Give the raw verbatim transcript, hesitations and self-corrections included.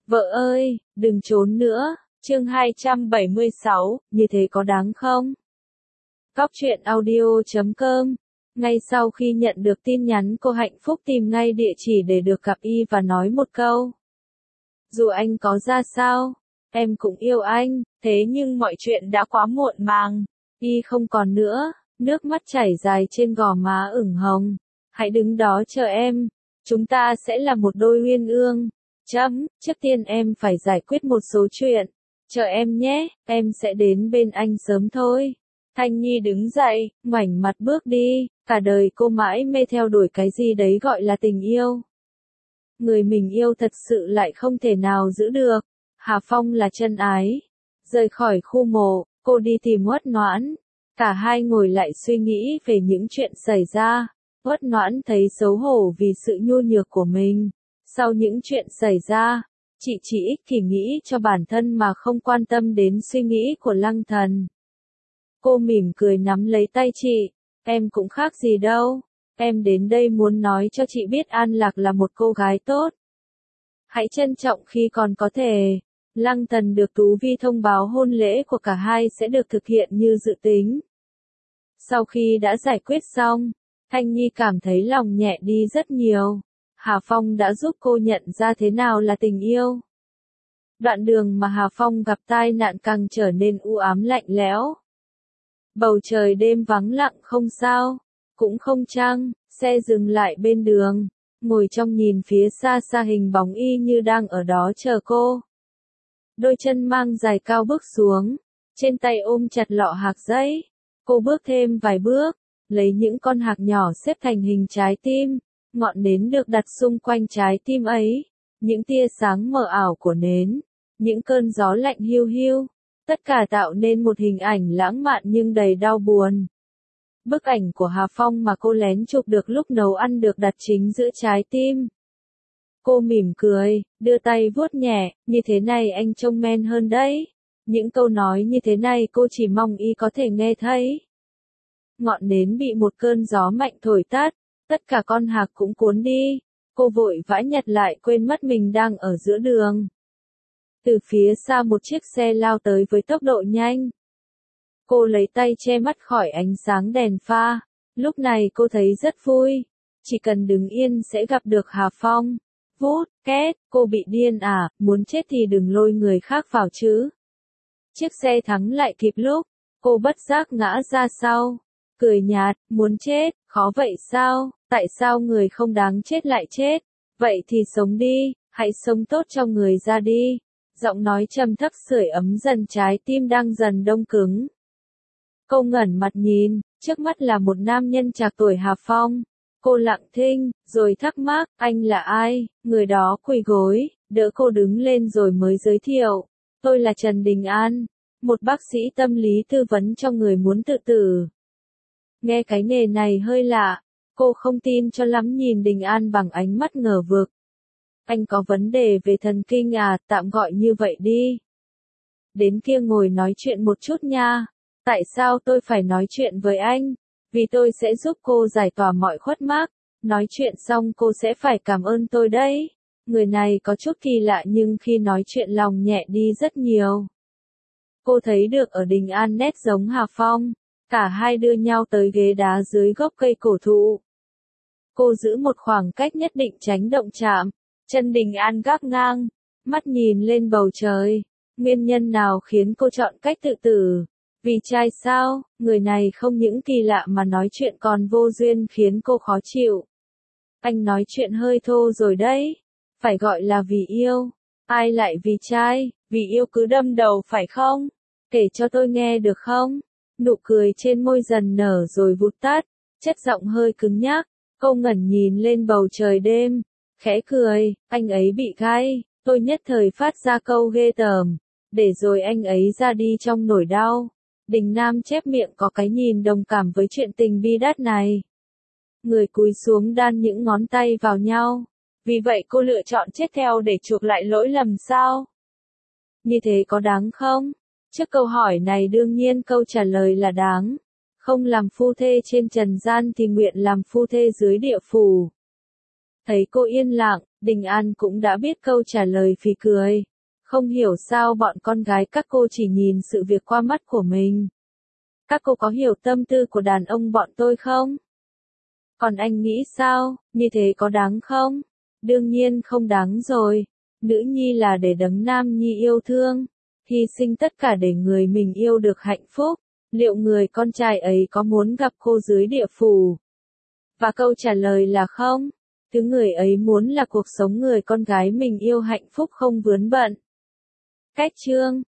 Vợ ơi, đừng trốn nữa. Chương hai trăm bảy mươi sáu, như thế có đáng không? Góc truyện audio chấm com. Ngay sau khi nhận được tin nhắn, cô hạnh phúc tìm ngay địa chỉ để được gặp y và nói một câu. Dù anh có ra sao, em cũng yêu anh, thế nhưng mọi chuyện đã quá muộn màng. Y không còn nữa, nước mắt chảy dài trên gò má ửng hồng. Hãy đứng đó chờ em, chúng ta sẽ là một đôi uyên ương. Chấm, trước tiên em phải giải quyết một số chuyện. Chờ em nhé, em sẽ đến bên anh sớm thôi. Thanh Nhi đứng dậy, ngoảnh mặt bước đi, cả đời cô mãi mê theo đuổi cái gì đấy gọi là tình yêu. Người mình yêu thật sự lại không thể nào giữ được. Hà Phong là chân ái. Rời khỏi khu mộ, cô đi tìm Uất Noãn. Cả hai ngồi lại suy nghĩ về những chuyện xảy ra. Uất Noãn thấy xấu hổ vì sự nhu nhược của mình. Sau những chuyện xảy ra, chị chỉ ích kỷ nghĩ cho bản thân mà không quan tâm đến suy nghĩ của Lăng Thần. Cô mỉm cười nắm lấy tay chị, em cũng khác gì đâu, em đến đây muốn nói cho chị biết An Lạc là một cô gái tốt. Hãy trân trọng khi còn có thể. Lăng Thần được Tú Vi thông báo hôn lễ của cả hai sẽ được thực hiện như dự tính. Sau khi đã giải quyết xong, Thanh Nhi cảm thấy lòng nhẹ đi rất nhiều. Hà Phong đã giúp cô nhận ra thế nào là tình yêu. Đoạn đường mà Hà Phong gặp tai nạn càng trở nên u ám lạnh lẽo. Bầu trời đêm vắng lặng không sao, cũng không trăng, xe dừng lại bên đường, ngồi trong nhìn phía xa xa hình bóng y như đang ở đó chờ cô. Đôi chân mang giày cao bước xuống, trên tay ôm chặt lọ hạc giấy. Cô bước thêm vài bước, lấy những con hạc nhỏ xếp thành hình trái tim. Ngọn nến được đặt xung quanh trái tim ấy, những tia sáng mờ ảo của nến, những cơn gió lạnh hiu hiu, tất cả tạo nên một hình ảnh lãng mạn nhưng đầy đau buồn. Bức ảnh của Hà Phong mà cô lén chụp được lúc nấu ăn được đặt chính giữa trái tim. Cô mỉm cười, đưa tay vuốt nhẹ, như thế này anh trông men hơn đấy. Những câu nói như thế này cô chỉ mong y có thể nghe thấy. Ngọn nến bị một cơn gió mạnh thổi tắt. Tất cả con hạc cũng cuốn đi, cô vội vã nhặt lại quên mất mình đang ở giữa đường. Từ phía xa một chiếc xe lao tới với tốc độ nhanh. Cô lấy tay che mắt khỏi ánh sáng đèn pha, lúc này cô thấy rất vui, chỉ cần đứng yên sẽ gặp được Hà Phong. Vút, két, cô bị điên à, muốn chết thì đừng lôi người khác vào chứ. Chiếc xe thắng lại kịp lúc, cô bất giác ngã ra sau. Cười nhạt, muốn chết, khó vậy sao, tại sao người không đáng chết lại chết, vậy thì sống đi, hãy sống tốt cho người ra đi. Giọng nói trầm thấp sưởi ấm dần trái tim đang dần đông cứng. Cô ngẩng mặt nhìn, trước mắt là một nam nhân trạc tuổi Hà Phong. Cô lặng thinh, rồi thắc mắc, anh là ai? Người đó quỳ gối, đỡ cô đứng lên rồi mới giới thiệu. Tôi là Trần Đình An, một bác sĩ tâm lý tư vấn cho người muốn tự tử. Nghe cái nghề này hơi lạ, cô không tin cho lắm nhìn Đình An bằng ánh mắt ngờ vực. Anh có vấn đề về thần kinh à, tạm gọi như vậy đi. Đến kia ngồi nói chuyện một chút nha. Tại sao tôi phải nói chuyện với anh? Vì tôi sẽ giúp cô giải tỏa mọi khuất mắc. Nói chuyện xong cô sẽ phải cảm ơn tôi đấy. Người này có chút kỳ lạ nhưng khi nói chuyện lòng nhẹ đi rất nhiều. Cô thấy được ở Đình An nét giống Hà Phong. Cả hai đưa nhau tới ghế đá dưới gốc cây cổ thụ. Cô giữ một khoảng cách nhất định tránh động chạm. Chân Đình An gác ngang, mắt nhìn lên bầu trời. Nguyên nhân nào khiến cô chọn cách tự tử? Vì trai sao? Người này không những kỳ lạ mà nói chuyện còn vô duyên khiến cô khó chịu. Anh nói chuyện hơi thô rồi đấy. Phải gọi là vì yêu. Ai lại vì trai? Vì yêu cứ đâm đầu phải không? Kể cho tôi nghe được không? Nụ cười trên môi dần nở rồi vụt tắt, chất giọng hơi cứng nhắc. Cô ngẩn nhìn lên bầu trời đêm, khẽ cười, anh ấy bị gai, tôi nhất thời phát ra câu ghê tởm, để rồi anh ấy ra đi trong nỗi đau. Đình Nam chép miệng có cái nhìn đồng cảm với chuyện tình bi đát này. Người cúi xuống đan những ngón tay vào nhau, vì vậy cô lựa chọn chết theo để chuộc lại lỗi lầm sao? Như thế có đáng không? Trước câu hỏi này đương nhiên câu trả lời là đáng. Không làm phu thê trên trần gian thì nguyện làm phu thê dưới địa phủ. Thấy cô yên lặng, Đình An cũng đã biết câu trả lời phì cười. Không hiểu sao bọn con gái các cô chỉ nhìn sự việc qua mắt của mình. Các cô có hiểu tâm tư của đàn ông bọn tôi không? Còn anh nghĩ sao, như thế có đáng không? Đương nhiên không đáng rồi. Nữ nhi là để đấng nam nhi yêu thương, hy sinh tất cả để người mình yêu được hạnh phúc. Liệu người con trai ấy có muốn gặp cô dưới địa phủ? Và câu trả lời là không. Thứ người ấy muốn là cuộc sống người con gái mình yêu hạnh phúc không vướng bận. Cách chương